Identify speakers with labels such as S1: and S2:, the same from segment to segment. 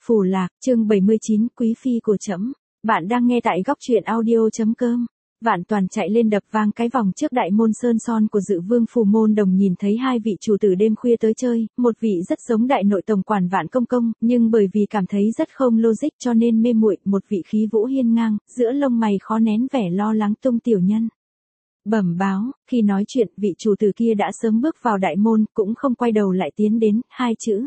S1: Phù Lạc, chương 79, Quý phi của trẫm. Bạn đang nghe tại góc truyện audio.com. Vạn Toàn chạy lên đập vang cái vòng trước đại môn sơn son của Dự Vương Phủ Môn Đồng, nhìn thấy hai vị chủ tử đêm khuya tới chơi, một vị rất giống đại nội tổng quản Vạn Công Công, nhưng bởi vì cảm thấy rất không logic cho nên mê muội, một vị khí vũ hiên ngang, giữa lông mày khó nén vẻ lo lắng tung tiểu nhân. Bẩm báo, khi nói chuyện, vị chủ tử kia đã sớm bước vào đại môn, cũng không quay đầu lại tiến đến, hai chữ.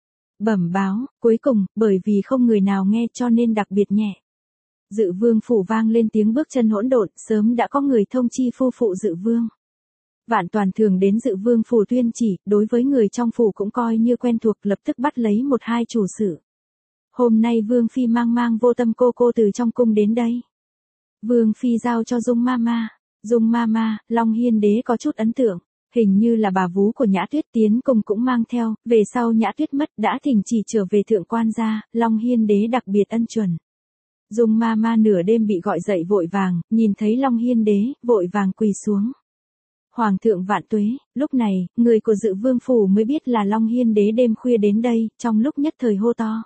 S1: Bẩm báo, cuối cùng, bởi vì không người nào nghe cho nên đặc biệt nhẹ. Dự Vương Phủ vang lên tiếng bước chân hỗn độn, sớm đã có người thông chi phu phụ Dự Vương. Vạn Toàn thường đến Dự Vương Phủ tuyên chỉ, đối với người trong phủ cũng coi như quen thuộc, lập tức bắt lấy một hai chủ sự. Hôm nay Vương Phi mang Vô Tâm cô từ trong cung đến đây. Vương Phi giao cho Dung Mama. Dung Mama, Long Hiên Đế có chút ấn tượng. Hình như là bà vú của Nhã Tuyết tiến cùng cũng mang theo, về sau Nhã Tuyết mất đã thỉnh chỉ trở về thượng quan gia, Long Hiên Đế đặc biệt ân chuẩn. Dung Mama nửa đêm bị gọi dậy vội vàng, nhìn thấy Long Hiên Đế, vội vàng quỳ xuống. Hoàng thượng vạn tuế, lúc này, người của Dự Vương Phủ mới biết là Long Hiên Đế đêm khuya đến đây, trong lúc nhất thời hô to.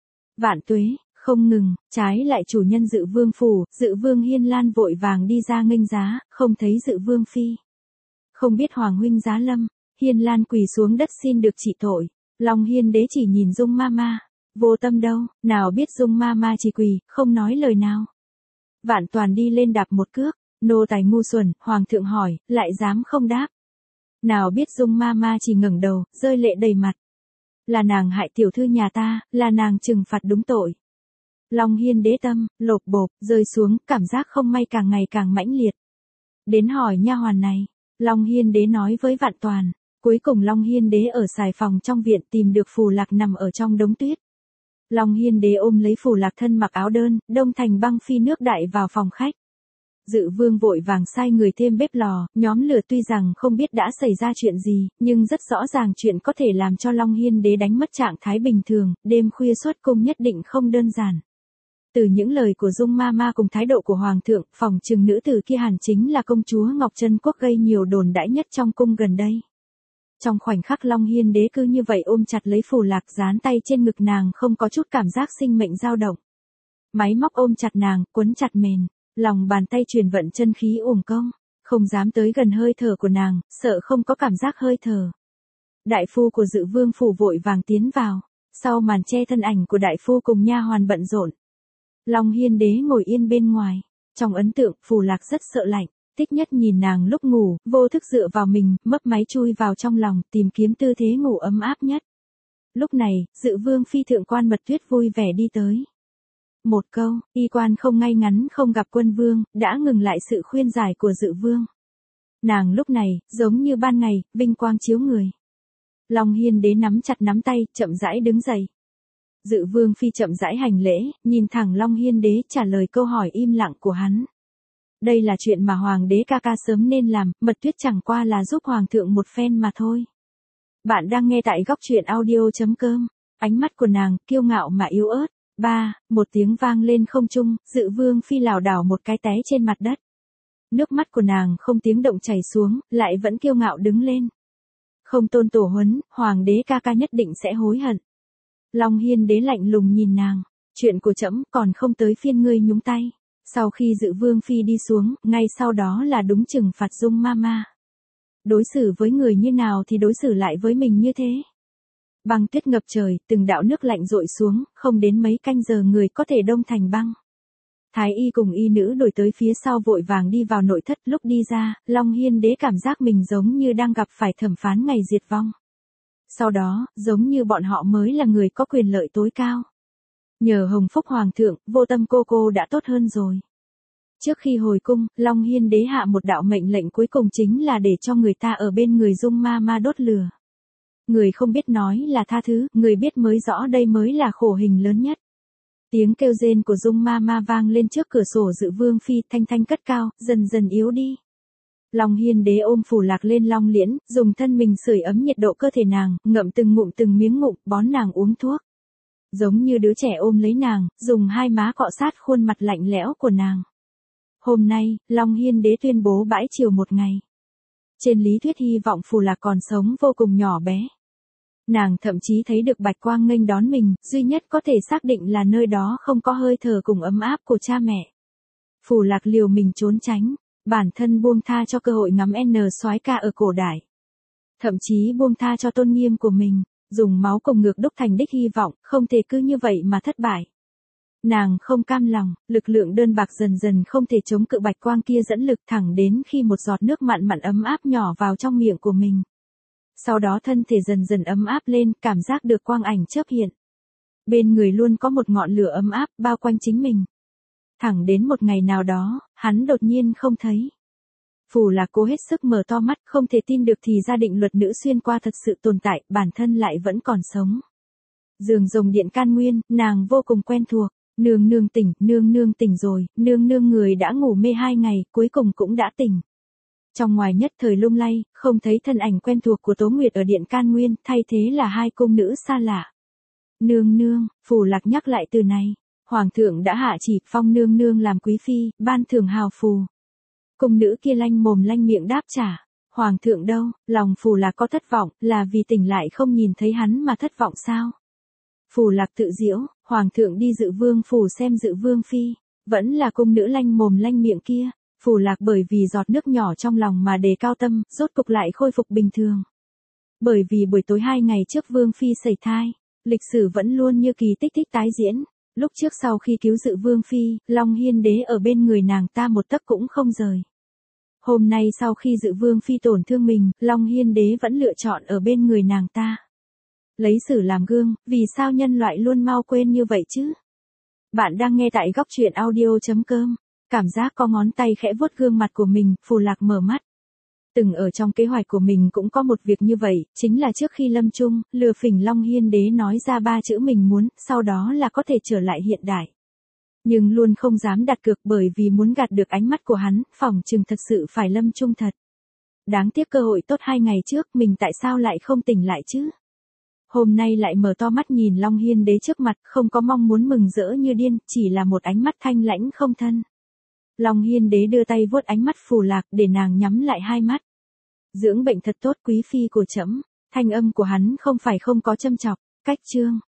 S1: Vạn tuế, không ngừng, trái lại chủ nhân Dự Vương Phủ, Dự Vương Hiên Lan vội vàng đi ra nghênh giá, không thấy Dự Vương Phi. Không biết Hoàng huynh giá lâm, Hiên Lan quỳ xuống đất xin được trị tội. Long Hiên Đế chỉ nhìn Dung Mama. Vô Tâm đâu, nào biết Dung Mama chỉ quỳ, không nói lời nào. Vạn Toàn đi lên đạp một cước, nô tài ngu xuẩn, Hoàng thượng hỏi, lại dám không đáp. Nào biết Dung Mama chỉ ngẩng đầu, rơi lệ đầy mặt. Là nàng hại tiểu thư nhà ta, là nàng trừng phạt đúng tội. Long Hiên Đế tâm, lộp bộp, rơi xuống, cảm giác không may càng ngày càng mãnh liệt. Đến hỏi nha hoàn này. Long Hiên Đế nói với Vạn Toàn. Cuối cùng Long Hiên Đế ở xài phòng trong viện tìm được Phù Lạc nằm ở trong đống tuyết. Long Hiên Đế ôm lấy Phù Lạc thân mặc áo đơn, đông thành băng phi nước đại vào phòng khách. Dự Vương vội vàng sai người thêm bếp lò, nhóm lửa tuy rằng không biết đã xảy ra chuyện gì, nhưng rất rõ ràng chuyện có thể làm cho Long Hiên Đế đánh mất trạng thái bình thường, đêm khuya xuất cung nhất định không đơn giản. Từ những lời của Dung Mama cùng thái độ của Hoàng thượng, phòng trừng nữ tử kia hẳn chính là công chúa Ngọc Trân Quốc gây nhiều đồn đãi nhất trong cung gần đây. Trong khoảnh khắc Long Hiên Đế cứ như vậy ôm chặt lấy Phù Lạc, dán tay trên ngực nàng, không có chút cảm giác sinh mệnh dao động. Máy móc ôm chặt nàng, quấn chặt mền, lòng bàn tay truyền vận chân khí uổng công, không dám tới gần hơi thở của nàng, sợ không có cảm giác hơi thở. Đại phu của Dự Vương Phủ vội vàng tiến vào, sau màn che thân ảnh của đại phu cùng nha hoàn bận rộn. Long Hiên Đế ngồi yên bên ngoài, trong ấn tượng, Phù Lạc rất sợ lạnh, thích nhất nhìn nàng lúc ngủ, vô thức dựa vào mình, mấp máy chui vào trong lòng, tìm kiếm tư thế ngủ ấm áp nhất. Lúc này, Dự Vương Phi thượng quan Mật Tuyết vui vẻ đi tới. Một câu, y quan không ngay ngắn không gặp quân vương, đã ngừng lại sự khuyên giải của Dự Vương. Nàng lúc này, giống như ban ngày, vinh quang chiếu người. Long Hiên Đế nắm chặt nắm tay, chậm rãi đứng dậy. Dự Vương Phi chậm rãi hành lễ, nhìn thẳng Long Hiên Đế, trả lời câu hỏi im lặng của hắn. Đây là chuyện mà Hoàng đế ca sớm nên làm, Mật Tuyết chẳng qua là giúp Hoàng thượng một phen mà thôi. Bạn đang nghe tại góc truyện audio.com. Ánh mắt của nàng, kiêu ngạo mà yếu ớt. Một tiếng vang lên không trung, Dự Vương Phi lảo đảo một cái té trên mặt đất. Nước mắt của nàng không tiếng động chảy xuống, lại vẫn kiêu ngạo đứng lên. Không tôn tổ huấn, Hoàng đế ca nhất định sẽ hối hận. Long Hiên Đế lạnh lùng nhìn nàng. Chuyện của trẫm còn không tới phiên ngươi nhúng tay. Sau khi Dự Vương Phi đi xuống, ngay sau đó là đúng trừng phạt Dung Mama. Đối xử với người như nào thì đối xử lại với mình như thế. Băng tuyết ngập trời, từng đạo nước lạnh rội xuống, không đến mấy canh giờ người có thể đông thành băng. Thái y cùng y nữ đuổi tới phía sau vội vàng đi vào nội thất, lúc đi ra, Long Hiên Đế cảm giác mình giống như đang gặp phải thẩm phán ngày diệt vong. Sau đó, giống như bọn họ mới là người có quyền lợi tối cao. Nhờ hồng phúc Hoàng thượng, Vô Tâm cô đã tốt hơn rồi. Trước khi hồi cung, Long Hiên Đế hạ một đạo mệnh lệnh cuối cùng chính là để cho người ta ở bên người Dung Mama đốt lửa. Người không biết nói là tha thứ, người biết mới rõ đây mới là khổ hình lớn nhất. Tiếng kêu rên của Dung Mama vang lên trước cửa sổ Dự Vương Phi, thanh thanh cất cao, dần dần yếu đi. Long Hiên Đế ôm Phù Lạc lên long liễn, dùng thân mình sưởi ấm nhiệt độ cơ thể nàng, ngậm từng ngụm từng miếng ngụm, bón nàng uống thuốc. Giống như đứa trẻ ôm lấy nàng, dùng hai má cọ sát khuôn mặt lạnh lẽo của nàng. Hôm nay, Long Hiên Đế tuyên bố bãi triều một ngày. Trên lý thuyết hy vọng Phù Lạc còn sống vô cùng nhỏ bé. Nàng thậm chí thấy được bạch quang nghênh đón mình, duy nhất có thể xác định là nơi đó không có hơi thở cùng ấm áp của cha mẹ. Phù Lạc liều mình trốn tránh, bản thân buông tha cho cơ hội ngắm soái ca ở cổ đại. Thậm chí buông tha cho tôn nghiêm của mình, dùng máu cùng ngược đúc thành đích hy vọng, không thể cứ như vậy mà thất bại. Nàng không cam lòng, lực lượng đơn bạc dần dần không thể chống cự bạch quang kia dẫn lực thẳng đến khi một giọt nước mặn mặn ấm áp nhỏ vào trong miệng của mình. Sau đó thân thể dần dần ấm áp lên, cảm giác được quang ảnh chớp hiện. Bên người luôn có một ngọn lửa ấm áp bao quanh chính mình. Thẳng đến một ngày nào đó, hắn đột nhiên không thấy. Phù Lạc cố hết sức mở to mắt, không thể tin được thì ra định luật nữ xuyên qua thật sự tồn tại, bản thân lại vẫn còn sống. Giường rồng điện can nguyên, nàng vô cùng quen thuộc. Nương nương tỉnh rồi, nương nương người đã ngủ mê 2 ngày, cuối cùng cũng đã tỉnh. Trong ngoài nhất thời lung lay, không thấy thân ảnh quen thuộc của Tố Nguyệt ở điện can nguyên, thay thế là 2 cung nữ xa lạ. Nương, Phù Lạc nhắc lại từ này. Hoàng thượng đã hạ chỉ phong nương nương làm quý phi, ban thưởng hào phù. Cung nữ kia lanh mồm lanh miệng đáp trả. Hoàng thượng đâu, lòng Phù Lạc có thất vọng, là vì tỉnh lại không nhìn thấy hắn mà thất vọng sao? Phù Lạc tự giễu, hoàng thượng đi dự vương phủ xem dự vương phi, vẫn là cung nữ lanh mồm lanh miệng kia. Phù Lạc bởi vì giọt nước nhỏ trong lòng mà đề cao tâm, rốt cục lại khôi phục bình thường. Bởi vì buổi tối 2 ngày trước vương phi sẩy thai, lịch sử vẫn luôn như kỳ tích thích tái diễn. Lúc trước sau khi cứu dự vương phi, Long Hiên đế ở bên người nàng ta một tấc cũng không rời. Hôm nay sau khi dự vương phi tổn thương mình, Long Hiên đế vẫn lựa chọn ở bên người nàng ta. Lấy sử làm gương, vì sao nhân loại luôn mau quên như vậy chứ? Bạn đang nghe tại góc truyện audio.com. Cảm giác có ngón tay khẽ vuốt gương mặt của mình, Phù Lạc mở mắt. Từng ở trong kế hoạch của mình cũng có một việc như vậy, chính là trước khi lâm chung, lừa phỉnh Long Hiên đế nói ra 3 chữ mình muốn, sau đó là có thể trở lại hiện đại. Nhưng luôn không dám đặt cược bởi vì muốn gạt được ánh mắt của hắn, phỏng chừng thật sự phải lâm chung thật. Đáng tiếc cơ hội tốt 2 ngày trước, mình tại sao lại không tỉnh lại chứ? Hôm nay lại mở to mắt nhìn Long Hiên đế trước mặt, không có mong muốn mừng rỡ như điên, chỉ là một ánh mắt thanh lãnh không thân. Long Hiên đế đưa tay vuốt ánh mắt Phù Lạc để nàng nhắm lại 2 mắt. Dưỡng bệnh thật tốt quý phi của trẫm. Thanh âm của hắn không phải không có châm chọc. Cách chương